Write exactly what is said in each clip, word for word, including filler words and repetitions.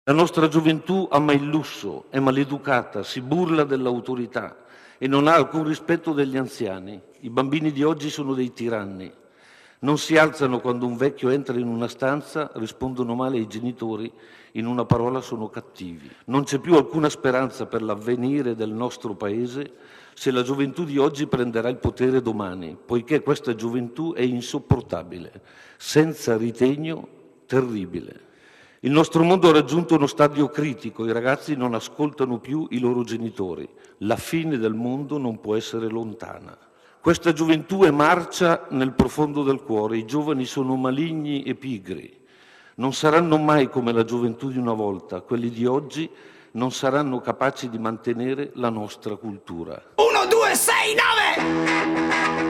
La nostra gioventù ama il lusso, è maleducata, si burla dell'autorità e non ha alcun rispetto degli anziani. I bambini di oggi sono dei tiranni. Non si alzano quando un vecchio entra in una stanza, rispondono male ai genitori, in una parola sono cattivi. Non c'è più alcuna speranza per l'avvenire del nostro Paese se la gioventù di oggi prenderà il potere domani, poiché questa gioventù è insopportabile, senza ritegno, terribile. Il nostro mondo ha raggiunto uno stadio critico, i ragazzi non ascoltano più i loro genitori. La fine del mondo non può essere lontana. Questa gioventù è marcia nel profondo del cuore, i giovani sono maligni e pigri. Non saranno mai come la gioventù di una volta, quelli di oggi non saranno capaci di mantenere la nostra cultura. uno, due, sei, nove!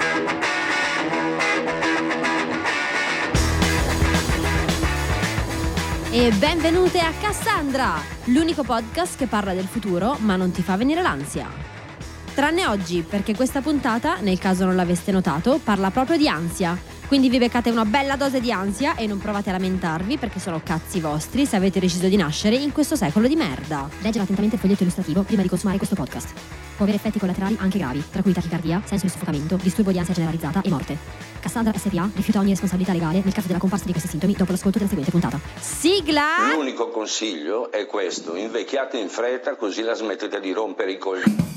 E benvenute a Cassandra, l'unico podcast che parla del futuro ma non ti fa venire l'ansia. Tranne oggi, perché questa puntata, nel caso non l'aveste notato, parla proprio di ansia. Quindi vi beccate una bella dose di ansia e non provate a lamentarvi perché sono cazzi vostri se avete deciso di nascere in questo secolo di merda. Leggere attentamente il foglietto illustrativo prima di consumare questo podcast. Può avere effetti collaterali anche gravi, tra cui tachicardia, senso di soffocamento, disturbo di ansia generalizzata e morte. Cassandra S P A rifiuta ogni responsabilità legale nel caso della comparsa di questi sintomi dopo l'ascolto della seguente puntata. Sigla! L'unico consiglio è questo: invecchiate in fretta così la smettete di rompere i coglioni.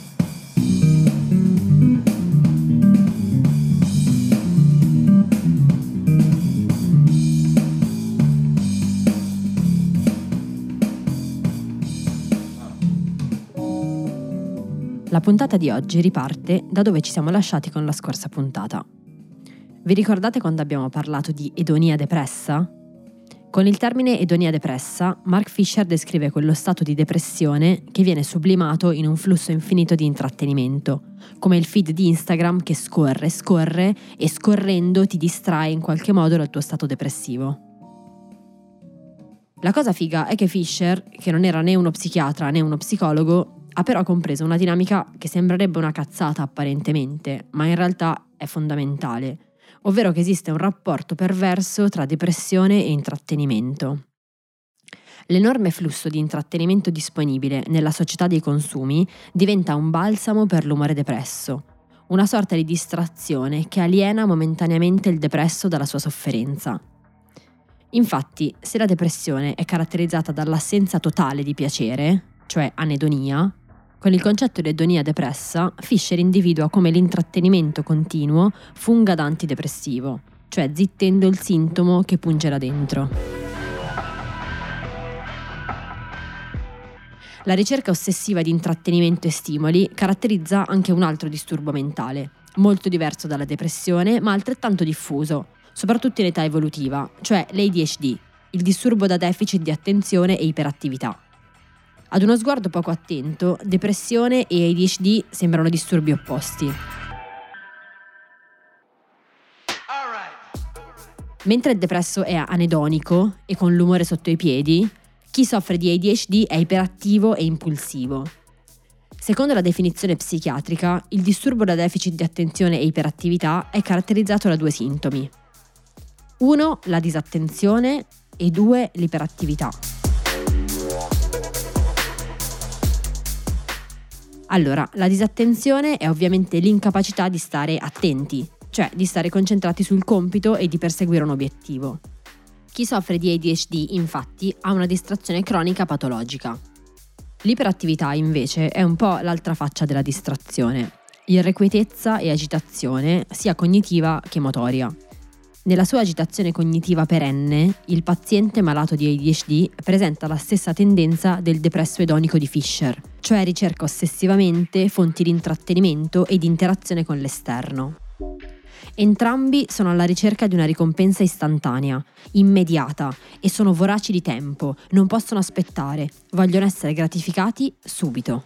La puntata di oggi riparte da dove ci siamo lasciati con la scorsa puntata. Vi ricordate quando abbiamo parlato di edonia depressa? Con il termine edonia depressa, Mark Fisher descrive quello stato di depressione che viene sublimato in un flusso infinito di intrattenimento, come il feed di Instagram che scorre, scorre e scorrendo ti distrae in qualche modo dal tuo stato depressivo. La cosa figa è che Fisher, che non era né uno psichiatra né uno psicologo, ha però compreso una dinamica che sembrerebbe una cazzata apparentemente, ma in realtà è fondamentale, ovvero che esiste un rapporto perverso tra depressione e intrattenimento. L'enorme flusso di intrattenimento disponibile nella società dei consumi diventa un balsamo per l'umore depresso, una sorta di distrazione che aliena momentaneamente il depresso dalla sua sofferenza. Infatti, se la depressione è caratterizzata dall'assenza totale di piacere, cioè anedonia, con il concetto di edonia depressa, Fisher individua come l'intrattenimento continuo funga da antidepressivo, cioè zittendo il sintomo che punge là dentro. La ricerca ossessiva di intrattenimento e stimoli caratterizza anche un altro disturbo mentale, molto diverso dalla depressione ma altrettanto diffuso, soprattutto in età evolutiva, cioè l'A D H D, il disturbo da deficit di attenzione e iperattività. Ad uno sguardo poco attento, depressione e A D H D sembrano disturbi opposti. Mentre il depresso è anedonico e con l'umore sotto i piedi, chi soffre di A D H D è iperattivo e impulsivo. Secondo la definizione psichiatrica, il disturbo da deficit di attenzione e iperattività è caratterizzato da due sintomi. Uno, la disattenzione e due, l'iperattività. Allora, la disattenzione è ovviamente l'incapacità di stare attenti, cioè di stare concentrati sul compito e di perseguire un obiettivo. Chi soffre di A D H D, infatti, ha una distrazione cronica patologica. L'iperattività, invece, è un po' l'altra faccia della distrazione, irrequietezza e agitazione, sia cognitiva che motoria. Nella sua agitazione cognitiva perenne, il paziente malato di A D H D presenta la stessa tendenza del depresso edonico di Fisher, cioè ricerca ossessivamente fonti di intrattenimento e di interazione con l'esterno. Entrambi sono alla ricerca di una ricompensa istantanea, immediata, e sono voraci di tempo, non possono aspettare, vogliono essere gratificati subito.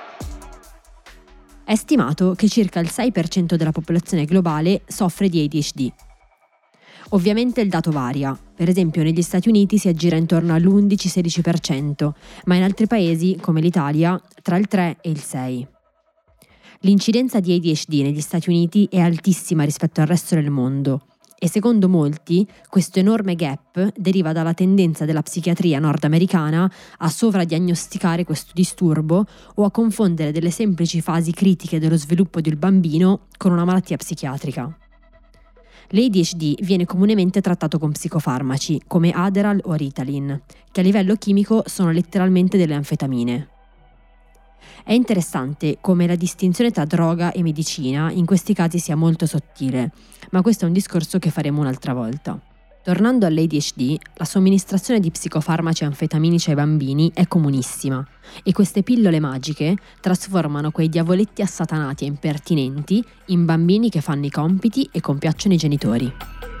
È stimato che circa il sei per cento della popolazione globale soffre di A D H D. Ovviamente il dato varia, per esempio negli Stati Uniti si aggira intorno all'undici sedici per cento, ma in altri paesi, come l'Italia, tra il tre e il sei per cento. L'incidenza di A D H D negli Stati Uniti è altissima rispetto al resto del mondo E secondo molti, questo enorme gap deriva dalla tendenza della psichiatria nordamericana a sovradiagnosticare questo disturbo o a confondere delle semplici fasi critiche dello sviluppo del bambino con una malattia psichiatrica. L'A D H D viene comunemente trattato con psicofarmaci come Adderall o Ritalin, che a livello chimico sono letteralmente delle anfetamine. È interessante come la distinzione tra droga e medicina in questi casi sia molto sottile, ma questo è un discorso che faremo un'altra volta. Tornando all'A D H D, la somministrazione di psicofarmaci anfetaminici ai bambini è comunissima e queste pillole magiche trasformano quei diavoletti assatanati e impertinenti in bambini che fanno i compiti e compiacciono i genitori.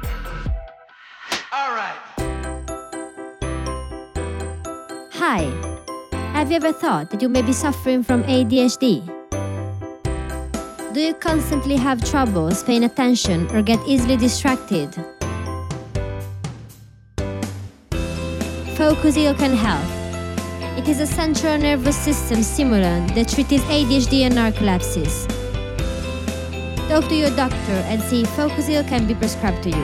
Hi. Have you ever thought that you may be suffering from A D H D? Do you constantly have troubles paying attention or get easily distracted? Focusio can help. It is a central nervous system stimulant that treats A D H D and narcolepsy. Talk to your doctor and see if Focusio can be prescribed to you.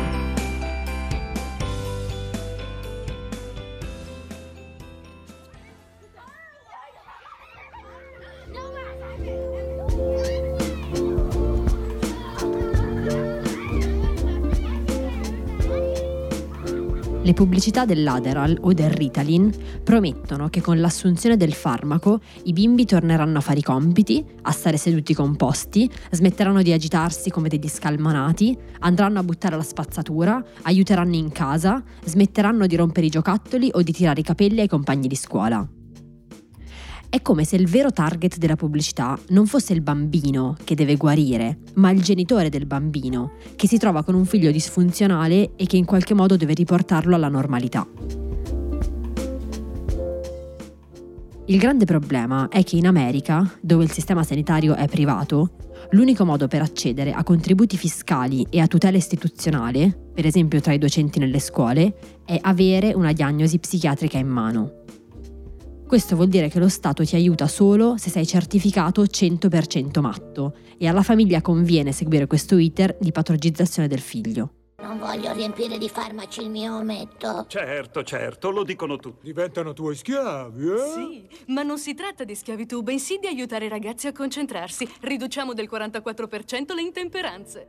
Le pubblicità dell'Adderall o del Ritalin promettono che con l'assunzione del farmaco i bimbi torneranno a fare i compiti, a stare seduti composti, smetteranno di agitarsi come degli scalmanati, andranno a buttare la spazzatura, aiuteranno in casa, smetteranno di rompere i giocattoli o di tirare i capelli ai compagni di scuola. È come se il vero target della pubblicità non fosse il bambino che deve guarire, ma il genitore del bambino, che si trova con un figlio disfunzionale e che in qualche modo deve riportarlo alla normalità. Il grande problema è che in America, dove il sistema sanitario è privato, l'unico modo per accedere a contributi fiscali e a tutela istituzionale, per esempio tra i docenti nelle scuole, è avere una diagnosi psichiatrica in mano. Questo vuol dire che lo Stato ti aiuta solo se sei certificato cento per cento matto e alla famiglia conviene seguire questo iter di patologizzazione del figlio. Non voglio riempire di farmaci il mio ometto. Certo, certo, lo dicono tutti. Diventano tuoi schiavi, eh? Sì, ma non si tratta di schiavitù, bensì di aiutare i ragazzi a concentrarsi. Riduciamo del quarantaquattro per cento le intemperanze.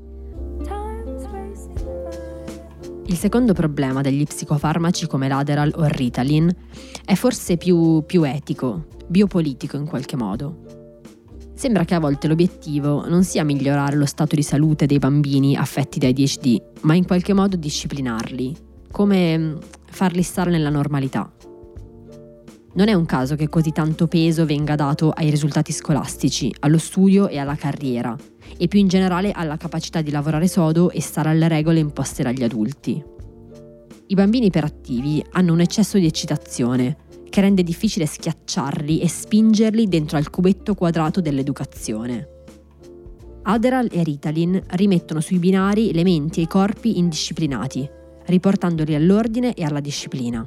Il secondo problema degli psicofarmaci come l'Adderall o il Ritalin è forse più, più etico, biopolitico in qualche modo. Sembra che a volte l'obiettivo non sia migliorare lo stato di salute dei bambini affetti da A D H D, ma in qualche modo disciplinarli, come farli stare nella normalità. Non è un caso che così tanto peso venga dato ai risultati scolastici, allo studio e alla carriera, e più in generale alla capacità di lavorare sodo e stare alle regole imposte dagli adulti. I bambini iperattivi hanno un eccesso di eccitazione che rende difficile schiacciarli e spingerli dentro al cubetto quadrato dell'educazione. Adderall e Ritalin rimettono sui binari le menti e i corpi indisciplinati, riportandoli all'ordine e alla disciplina.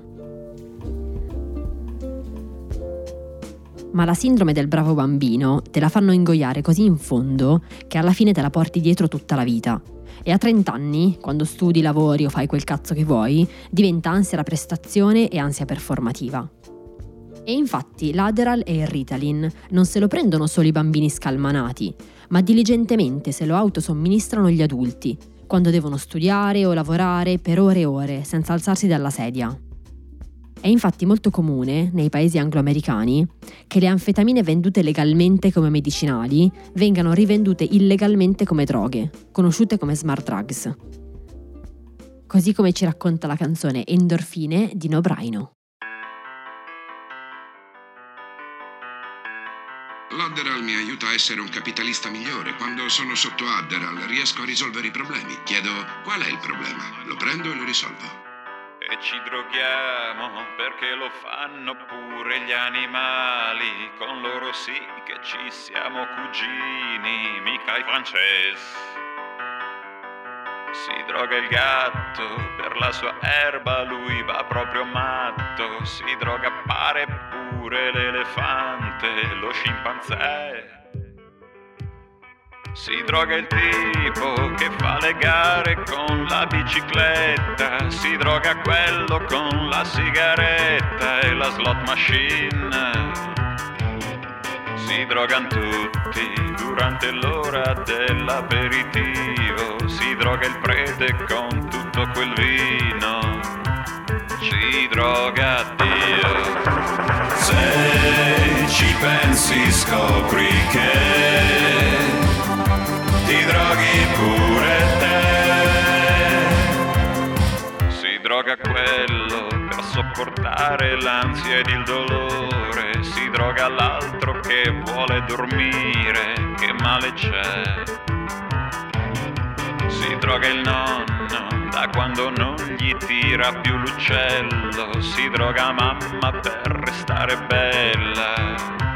Ma la sindrome del bravo bambino te la fanno ingoiare così in fondo che alla fine te la porti dietro tutta la vita. E a trenta anni, quando studi, lavori o fai quel cazzo che vuoi, diventa ansia da prestazione e ansia performativa. E infatti l'Adderall e il Ritalin non se lo prendono solo i bambini scalmanati, ma diligentemente se lo autosomministrano gli adulti, quando devono studiare o lavorare per ore e ore senza alzarsi dalla sedia. È infatti molto comune, nei paesi angloamericani, che le anfetamine vendute legalmente come medicinali vengano rivendute illegalmente come droghe, conosciute come smart drugs. Così come ci racconta la canzone Endorfine di No Braino. L'Adderall mi aiuta a essere un capitalista migliore. Quando sono sotto Adderall riesco a risolvere i problemi. Chiedo qual è il problema, lo prendo e lo risolvo. E ci droghiamo perché lo fanno pure gli animali. Con loro sì che ci siamo cugini, mica i francesi. Si droga il gatto per la sua erba, lui va proprio matto. Si droga pare pure l'elefante, lo scimpanzé. Si droga il tipo che fa le gare con la bicicletta, si droga quello con la sigaretta e la slot machine. Si drogano tutti durante l'ora dell'aperitivo, si droga il prete con tutto quel vino, ci droga Dio. Se ci pensi scopri che ti droghi pure te. Si droga quello per sopportare l'ansia ed il dolore, si droga l'altro che vuole dormire, che male c'è. Si droga il nonno da quando non gli tira più l'uccello, si droga mamma per restare bella.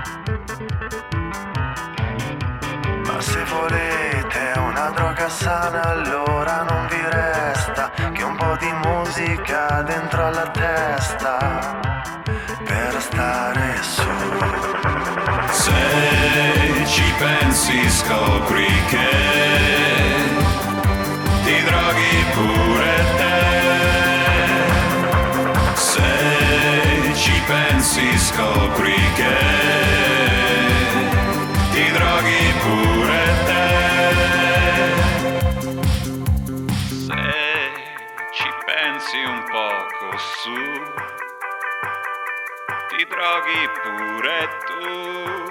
Ma se volete una droga sana, allora non vi resta che un po' di musica dentro alla testa per stare su. Se ci pensi scopri che ti droghi pure te. Se ci pensi scopri che ti droghi pure te. Se ci pensi un poco su, ti droghi pure tu.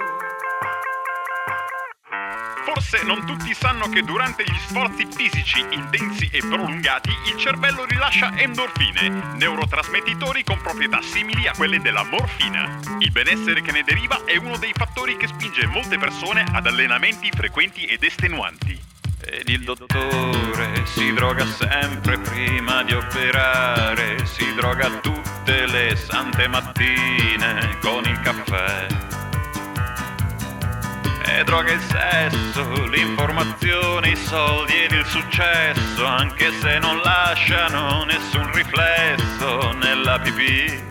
Forse non tutti sanno che durante gli sforzi fisici intensi e prolungati il cervello rilascia endorfine, neurotrasmettitori con proprietà simili a quelle della morfina. Il benessere che ne deriva è uno dei fattori che spinge molte persone ad allenamenti frequenti ed estenuanti. Ed il dottore si droga sempre prima di operare, si droga tutte le sante mattine con il caffè. E droga il sesso, l'informazione, i soldi ed il successo, anche se non lasciano nessun riflesso nella pipì.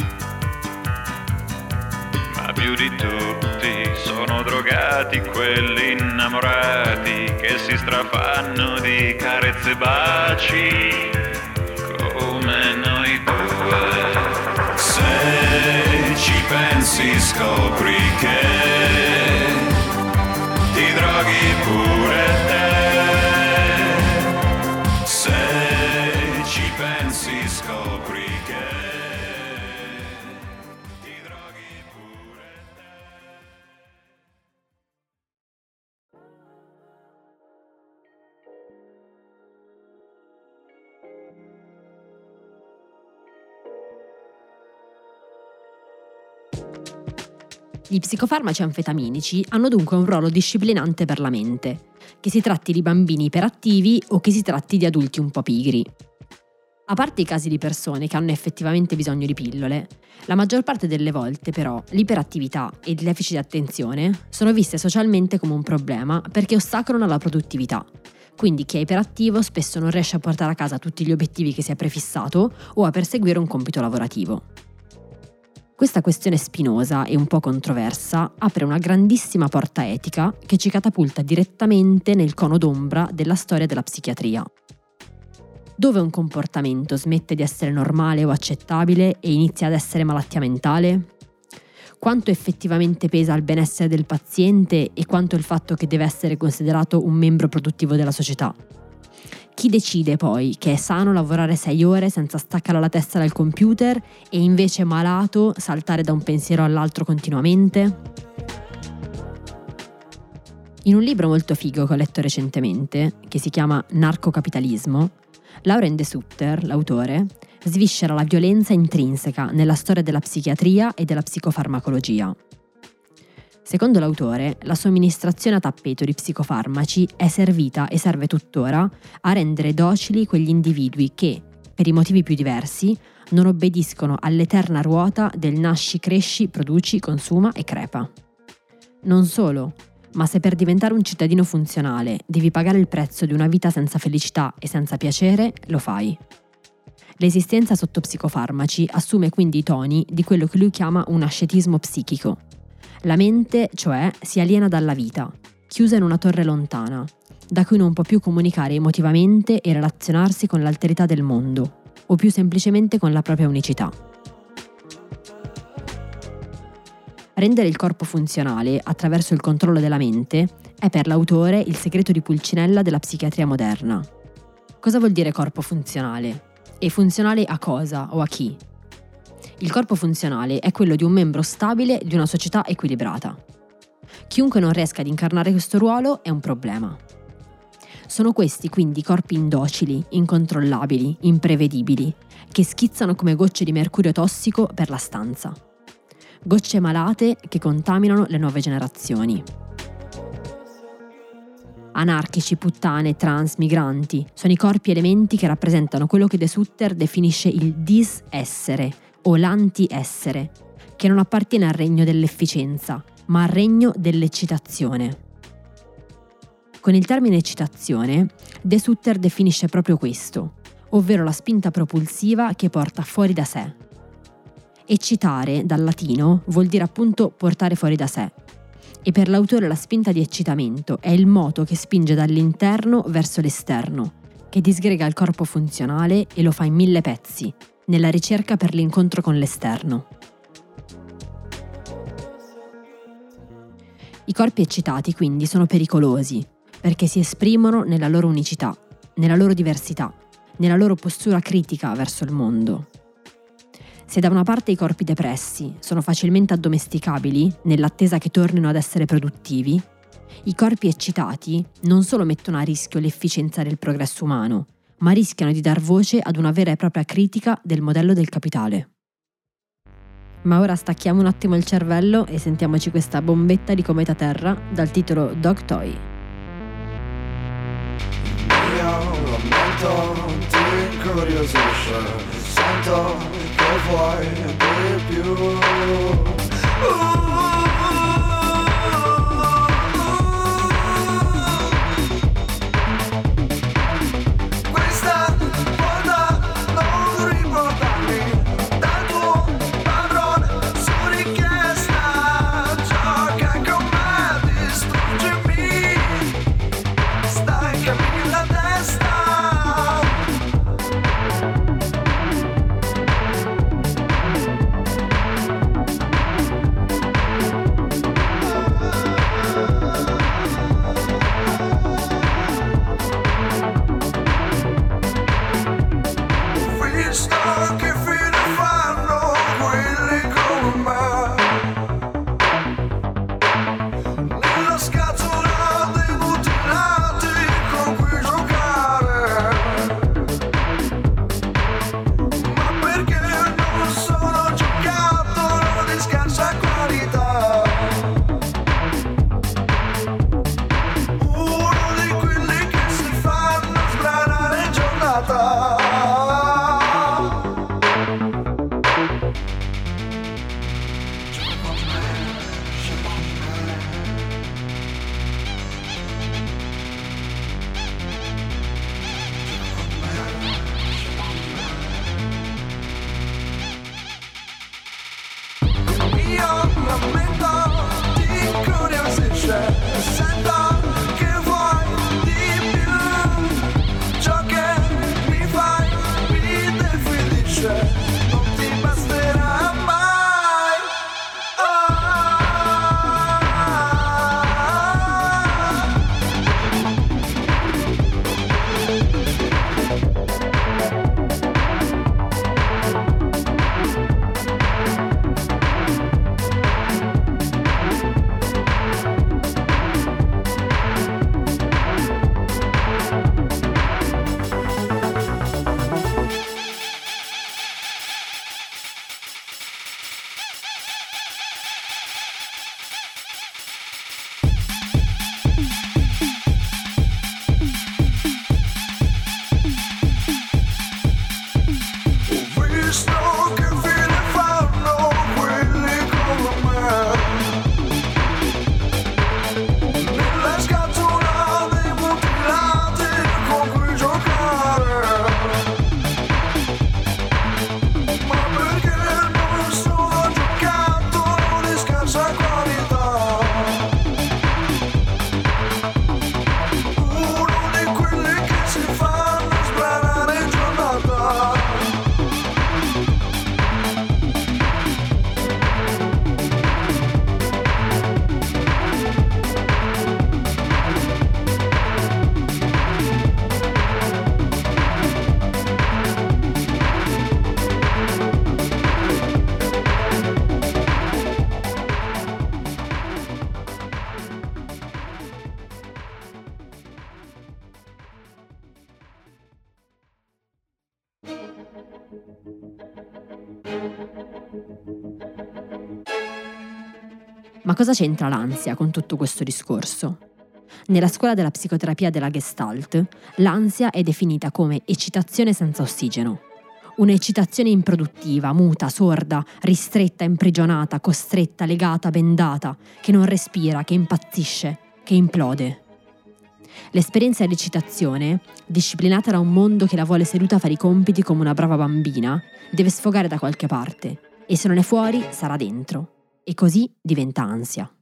Ma più di tutti sono drogati quelli innamorati che si strafanno di carezze e baci come noi due. Se ci pensi scopri che ti droghi pure te. Se ci pensi scopri che ti droghi pure te. Gli psicofarmaci anfetaminici hanno dunque un ruolo disciplinante per la mente, che si tratti di bambini iperattivi o che si tratti di adulti un po' pigri. A parte i casi di persone che hanno effettivamente bisogno di pillole, la maggior parte delle volte però l'iperattività e il deficit di attenzione sono viste socialmente come un problema perché ostacolano la produttività. Quindi chi è iperattivo spesso non riesce a portare a casa tutti gli obiettivi che si è prefissato o a perseguire un compito lavorativo. Questa questione spinosa e un po' controversa apre una grandissima porta etica che ci catapulta direttamente nel cono d'ombra della storia della psichiatria. Dove un comportamento smette di essere normale o accettabile e inizia ad essere malattia mentale? Quanto effettivamente pesa il benessere del paziente e quanto il fatto che deve essere considerato un membro produttivo della società? Chi decide poi che è sano lavorare sei ore senza staccare la testa dal computer e invece malato saltare da un pensiero all'altro continuamente? In un libro molto figo che ho letto recentemente, che si chiama Narcocapitalismo, Lauren De Sutter, l'autore, sviscera la violenza intrinseca nella storia della psichiatria e della psicofarmacologia. Secondo l'autore, la somministrazione a tappeto di psicofarmaci è servita e serve tuttora a rendere docili quegli individui che, per i motivi più diversi, non obbediscono all'eterna ruota del nasci, cresci, produci, consuma e crepa. Non solo, ma se per diventare un cittadino funzionale devi pagare il prezzo di una vita senza felicità e senza piacere, lo fai. L'esistenza sotto psicofarmaci assume quindi i toni di quello che lui chiama un ascetismo psichico. La mente, cioè, si aliena dalla vita, chiusa in una torre lontana, da cui non può più comunicare emotivamente e relazionarsi con l'alterità del mondo, o più semplicemente con la propria unicità. Rendere il corpo funzionale attraverso il controllo della mente è per l'autore il segreto di Pulcinella della psichiatria moderna. Cosa vuol dire corpo funzionale? E funzionale a cosa o a chi? Il corpo funzionale è quello di un membro stabile di una società equilibrata. Chiunque non riesca ad incarnare questo ruolo è un problema. Sono questi quindi corpi indocili, incontrollabili, imprevedibili, che schizzano come gocce di mercurio tossico per la stanza. Gocce malate che contaminano le nuove generazioni. Anarchici, puttane, trans, migranti sono i corpi elementi che rappresentano quello che De Sutter definisce il disessere o l'anti-essere, che non appartiene al regno dell'efficienza, ma al regno dell'eccitazione. Con il termine eccitazione, De Sutter definisce proprio questo, ovvero la spinta propulsiva che porta fuori da sé. Eccitare, dal latino, vuol dire appunto portare fuori da sé. E per l'autore la spinta di eccitamento è il moto che spinge dall'interno verso l'esterno, che disgrega il corpo funzionale e lo fa in mille pezzi, nella ricerca per l'incontro con l'esterno. I corpi eccitati quindi sono pericolosi, perché si esprimono nella loro unicità, nella loro diversità, nella loro postura critica verso il mondo. Se da una parte i corpi depressi sono facilmente addomesticabili nell'attesa che tornino ad essere produttivi, i corpi eccitati non solo mettono a rischio l'efficienza del progresso umano, ma rischiano di dar voce ad una vera e propria critica del modello del capitale. Ma ora stacchiamo un attimo il cervello e sentiamoci questa bombetta di cometa terra dal titolo Dog Toy. Il mio lamento ti incuriosisce, sento che vuoi di più. Uh! Ma cosa c'entra l'ansia con tutto questo discorso? Nella scuola della psicoterapia della Gestalt, l'ansia è definita come eccitazione senza ossigeno. Un'eccitazione improduttiva, muta, sorda, ristretta, imprigionata, costretta, legata, bendata, che non respira, che impazzisce, che implode. L'esperienza dell'eccitazione, disciplinata da un mondo che la vuole seduta a fare i compiti come una brava bambina, deve sfogare da qualche parte, e se non è fuori, sarà dentro. E così diventa ansia.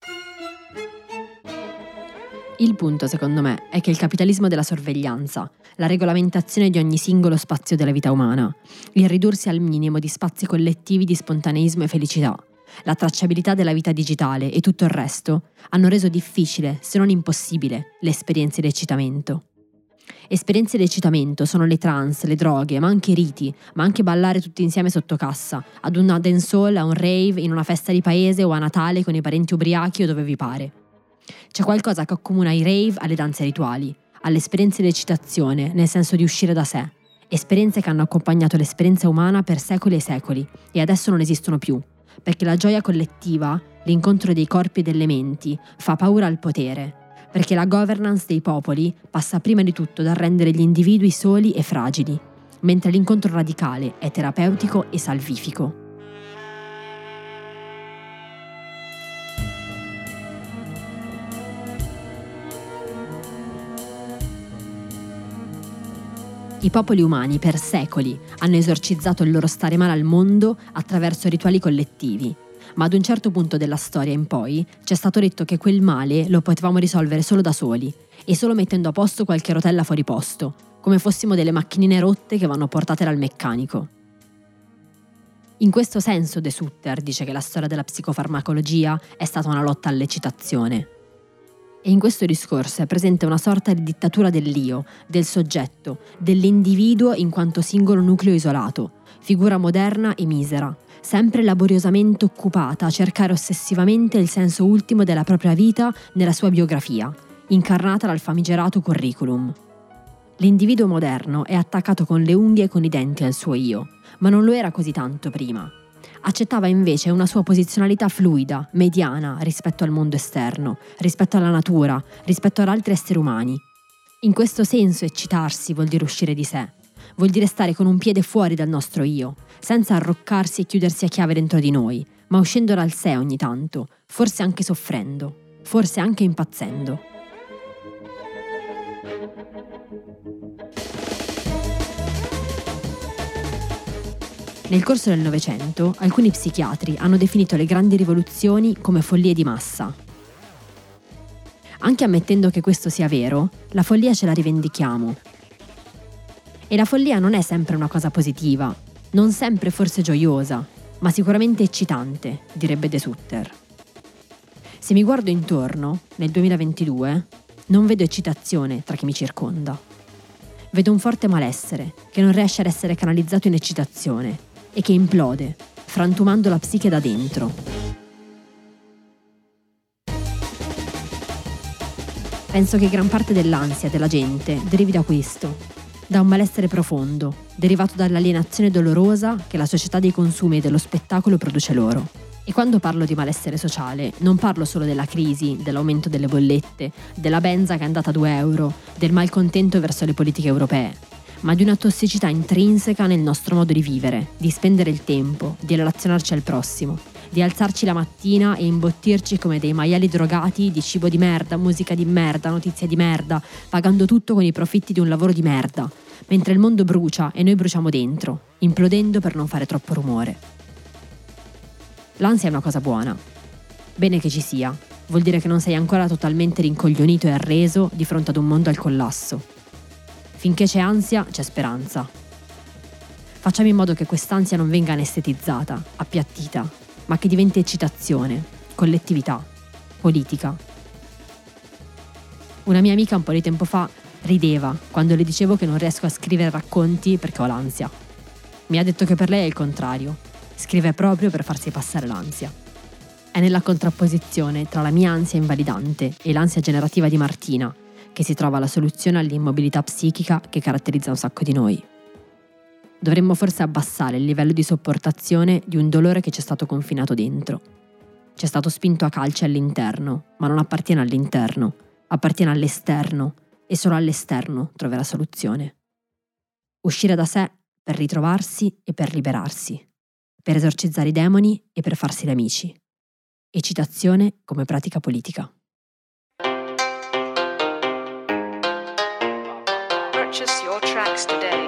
Il punto, secondo me, è che il capitalismo della sorveglianza, la regolamentazione di ogni singolo spazio della vita umana, il ridursi al minimo di spazi collettivi di spontaneismo e felicità, la tracciabilità della vita digitale e tutto il resto, hanno reso difficile, se non impossibile, le esperienze di eccitamento. Esperienze di eccitamento sono le trance, le droghe, ma anche i riti, ma anche ballare tutti insieme sotto cassa, ad una dancehall, a un rave, in una festa di paese o a Natale con i parenti ubriachi o dove vi pare. C'è qualcosa che accomuna i rave alle danze rituali, alle esperienze di eccitazione, nel senso di uscire da sé. Esperienze che hanno accompagnato l'esperienza umana per secoli e secoli e adesso non esistono più, perché la gioia collettiva, l'incontro dei corpi e delle menti, fa paura al potere, perché la governance dei popoli passa prima di tutto dal rendere gli individui soli e fragili, mentre l'incontro radicale è terapeutico e salvifico. I popoli umani per secoli hanno esorcizzato il loro stare male al mondo attraverso rituali collettivi, ma ad un certo punto della storia in poi ci è stato detto che quel male lo potevamo risolvere solo da soli e solo mettendo a posto qualche rotella fuori posto, come fossimo delle macchinine rotte che vanno portate dal meccanico. In questo senso De Sutter dice che la storia della psicofarmacologia è stata una lotta all'eccitazione. E in questo discorso è presente una sorta di dittatura dell'io, del soggetto, dell'individuo in quanto singolo nucleo isolato, figura moderna e misera, sempre laboriosamente occupata a cercare ossessivamente il senso ultimo della propria vita nella sua biografia, incarnata dal famigerato curriculum. L'individuo moderno è attaccato con le unghie e con i denti al suo io, ma non lo era così tanto prima. Accettava invece una sua posizionalità fluida, mediana rispetto al mondo esterno, rispetto alla natura, rispetto ad altri esseri umani. In questo senso eccitarsi vuol dire uscire di sé, vuol dire stare con un piede fuori dal nostro io, senza arroccarsi e chiudersi a chiave dentro di noi, ma uscendo dal sé ogni tanto, forse anche soffrendo, forse anche impazzendo. Nel corso del Novecento, alcuni psichiatri hanno definito le grandi rivoluzioni come follie di massa. Anche ammettendo che questo sia vero, la follia ce la rivendichiamo. E la follia non è sempre una cosa positiva, non sempre forse gioiosa, ma sicuramente eccitante, direbbe De Sutter. Se mi guardo intorno, nel duemilaventidue, non vedo eccitazione tra chi mi circonda. Vedo un forte malessere che non riesce ad essere canalizzato in eccitazione e che implode, frantumando la psiche da dentro. Penso che gran parte dell'ansia della gente derivi da questo, da un malessere profondo, derivato dall'alienazione dolorosa che la società dei consumi e dello spettacolo produce loro. E quando parlo di malessere sociale, non parlo solo della crisi, dell'aumento delle bollette, della benza che è andata a due euro, del malcontento verso le politiche europee, ma di una tossicità intrinseca nel nostro modo di vivere, di spendere il tempo, di relazionarci al prossimo, di alzarci la mattina e imbottirci come dei maiali drogati di cibo di merda, musica di merda, notizie di merda, pagando tutto con i profitti di un lavoro di merda, mentre il mondo brucia e noi bruciamo dentro, implodendo per non fare troppo rumore. L'ansia è una cosa buona. Bene che ci sia, vuol dire che non sei ancora totalmente rincoglionito e arreso di fronte ad un mondo al collasso. Finché c'è ansia, c'è speranza. Facciamo in modo che quest'ansia non venga anestetizzata, appiattita, ma che diventi eccitazione, collettività, politica. Una mia amica un po' di tempo fa rideva quando le dicevo che non riesco a scrivere racconti perché ho l'ansia. Mi ha detto che per lei è il contrario, scrive proprio per farsi passare l'ansia. È nella contrapposizione tra la mia ansia invalidante e l'ansia generativa di Martina che si trova la soluzione all'immobilità psichica che caratterizza un sacco di noi. Dovremmo forse abbassare il livello di sopportazione di un dolore che ci è stato confinato dentro. ci è stato spinto a calci all'interno, ma non appartiene all'interno, appartiene all'esterno e solo all'esterno troverà soluzione. Uscire da sé per ritrovarsi e per liberarsi, per esorcizzare i demoni e per farsi gli amici. Eccitazione come pratica politica. Purchase your tracks today.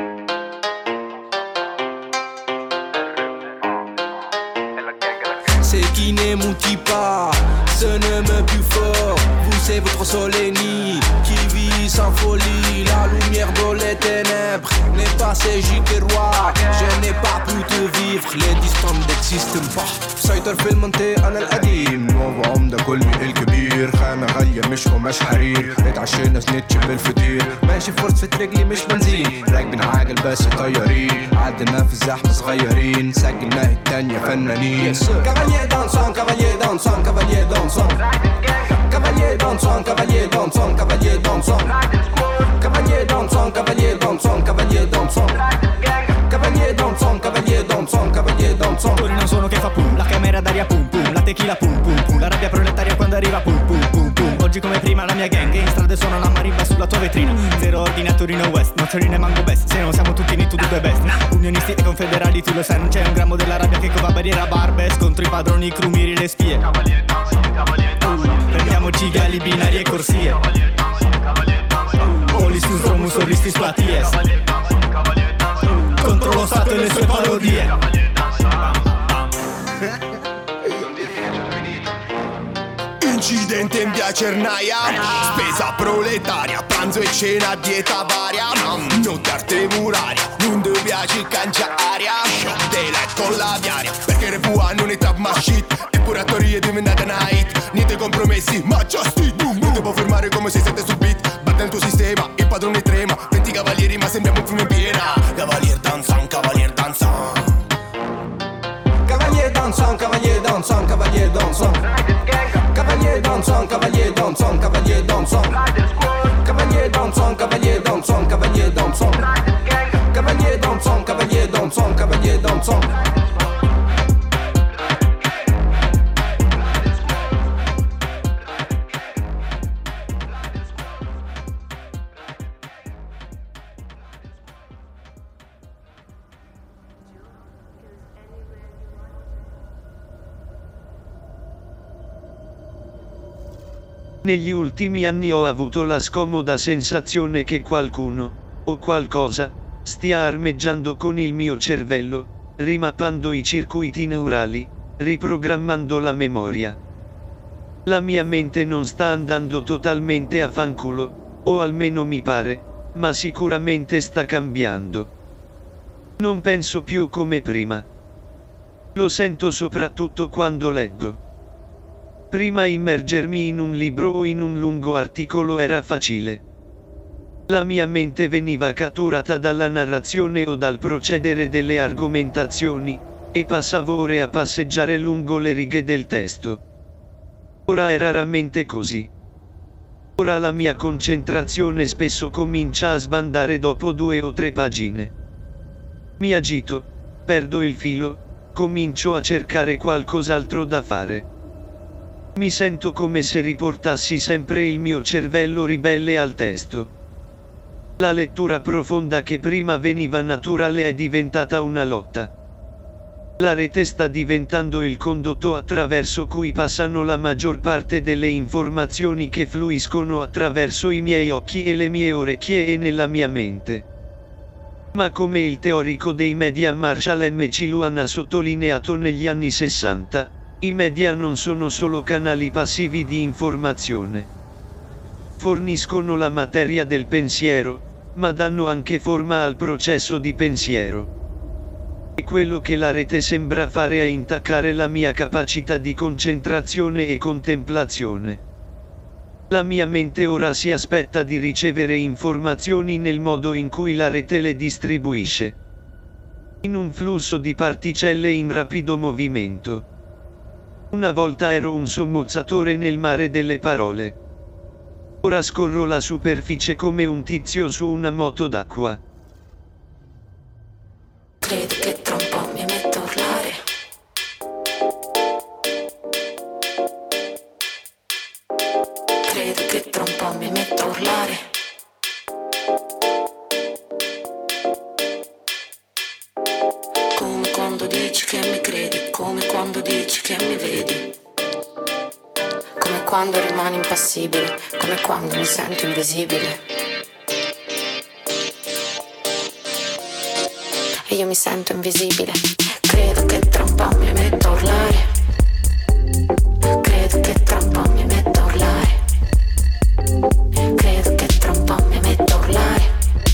C'est qui ne m'outil pas, ce ne me plus fort. Vous c'est votre solennie qui vit sans folie. La lumière dans les ténèbres n'est pas ségie que roi. Je n'ai pas pu te vivre, les distances n'existent pas. سيطر في المنطقة أنا القديم نوع عمدة كل الكبير. خامة غالية مش قماش حرير. اتعشينا سنتش بالفطير. ماشي فرصة رجلي مش بنزين. راكبين عاجل بس طيارين. عدنا في الزحمة صغيرين. سجلناها التانية فنانين. Cavalier dansant, cavalier dansant, cavalier dansant. Cavalier dansant, cavalier dansant, cavalier dansant. Cavalier dansant, cavalier dansant, cavalier dansant. Cavalier dansant, cavalier dansant, cavalier dansant. Torino sono che fa pum, la camera d'aria pum pum, la tequila pum pum pum, la rabbia proletaria quando arriva pum pum pum pum. Oggi come prima la mia gang in strade suona la marimba sulla tua vetrina. Zero ordine a Torino West, no Torino e Mango Best. Se non siamo tutti ni tu due best. Unionisti e confederali tu lo sai, non c'è un grammo della rabbia che cova barriera barbes contro i padroni crumiri le spie. Prendiamoci gali, binari e corsie. Polisti un stromo, solisti splaties. Contro lo Stato e le sue parodie. Incidente in via Cernaia, spesa proletaria, pranzo e cena, dieta varia. Notte arte muraria, non ti piace cangiaria. Dela con la viaria, perché le bua non è tap ma shit. E pure attorie diventata una hit. Niente compromessi, ma just it. Non ti può fermare come se siete sul beat. Batte il tuo sistema, il padrone trema. Venti cavalieri ma sembriamo un film in piena. Cavalier dansant, cavalier dansant. Cavalier dansant, cavalier dansant, cavalier dansant. Cavalier dansant, cavalier dansant, cavalier dansant. Cavalier dansant, cavalier dansant, cavalier dansant. Cavalier dansant, cavalier dansant, cavalier dansant. Negli ultimi anni ho avuto la scomoda sensazione che qualcuno, o qualcosa, stia armeggiando con il mio cervello, rimappando i circuiti neurali, riprogrammando la memoria. La mia mente non sta andando totalmente a fanculo, o almeno mi pare, ma sicuramente sta cambiando. Non penso più come prima. Lo sento soprattutto quando leggo. Prima immergermi in un libro o in un lungo articolo era facile. La mia mente veniva catturata dalla narrazione o dal procedere delle argomentazioni, e passavo ore a passeggiare lungo le righe del testo. Ora è raramente così. Ora la mia concentrazione spesso comincia a sbandare dopo due o tre pagine. Mi agito, perdo il filo, comincio a cercare qualcos'altro da fare. Mi sento come se riportassi sempre il mio cervello ribelle al testo. La lettura profonda che prima veniva naturale è diventata una lotta. La rete sta diventando il condotto attraverso cui passano la maggior parte delle informazioni che fluiscono attraverso i miei occhi e le mie orecchie e nella mia mente. Ma come il teorico dei media Marshall McLuhan ha sottolineato negli anni sessanta, i media non sono solo canali passivi di informazione. Forniscono la materia del pensiero, ma danno anche forma al processo di pensiero. E quello che la rete sembra fare è intaccare la mia capacità di concentrazione e contemplazione. La mia mente ora si aspetta di ricevere informazioni nel modo in cui la rete le distribuisce. In un flusso di particelle in rapido movimento. Una volta ero un sommozzatore nel mare delle parole. Ora scorro la superficie come un tizio su una moto d'acqua. Credi che tra un po' mi metto a urlare? quando rimani impassibile, come quando mi sento invisibile. E io mi sento invisibile. Credo che tra un po' mi metto a urlare. Credo che tra un po' mi metto a urlare. Credo che tra un po' mi metto a urlare.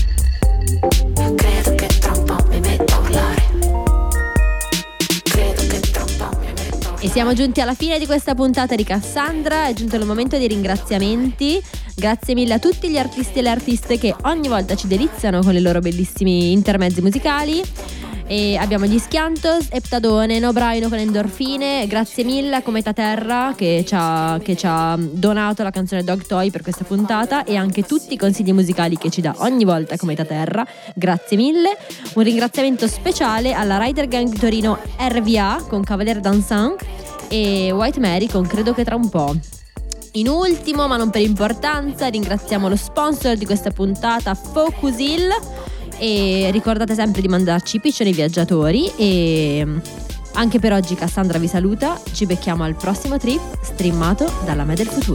Credo che tra un po' mi metto a urlare. Credo che tra un po' mi metto a urlare. E siamo giunti alla fine di questa puntata di Cassandra, è giunto il momento dei ringraziamenti. Grazie mille a tutti gli artisti e le artiste che ogni volta ci deliziano con i loro bellissimi intermezzi musicali. E abbiamo gli Schiantos, Eptadone, Nobraino con Endorfine. Grazie mille a Cometa Terra che ci, ha, che ci ha donato la canzone Dog Toy per questa puntata, e anche tutti i consigli musicali che ci dà ogni volta Cometa Terra. Grazie mille. Un ringraziamento speciale alla Rider Gang di Torino R V A con Cavalier Dansant e White Mary con Credo che tra un po'. In ultimo, ma non per importanza, ringraziamo lo sponsor di questa puntata, Focusil. E ricordate sempre di mandarci i piccioni viaggiatori. E anche per oggi Cassandra vi saluta. Ci becchiamo al prossimo trip streamato dalla Me del Futuro.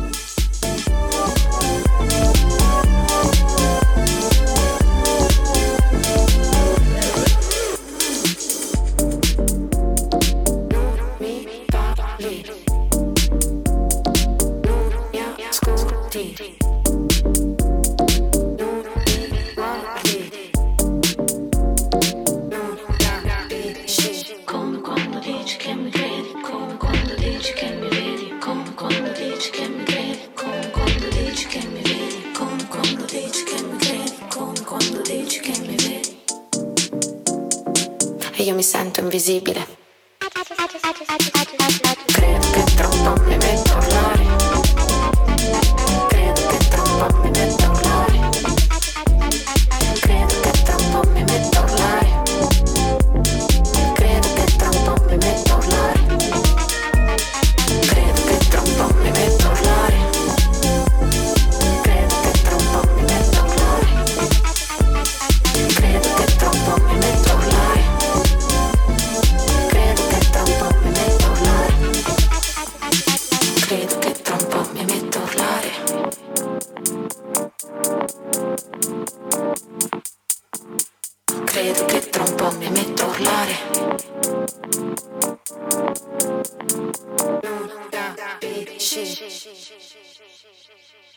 E io mi sento invisibile. Credo che tra un po' mi metto a urlare. Credo che tra un po' mi metto a urlare. Credo che tra un po' mi metto a urlare. Credo che tra un po' mi metto a urlare. Credo che tra un po' mi metto a urlare. Credo che tra un po' mi metto a urlare. Credo che tra un po' mi metto a urlare. Credo che tra un po' mi metto a urlare. Credo che tra un po' mi metto a urlare. Credo che tra un po' mi metto a urlare. Non capisci.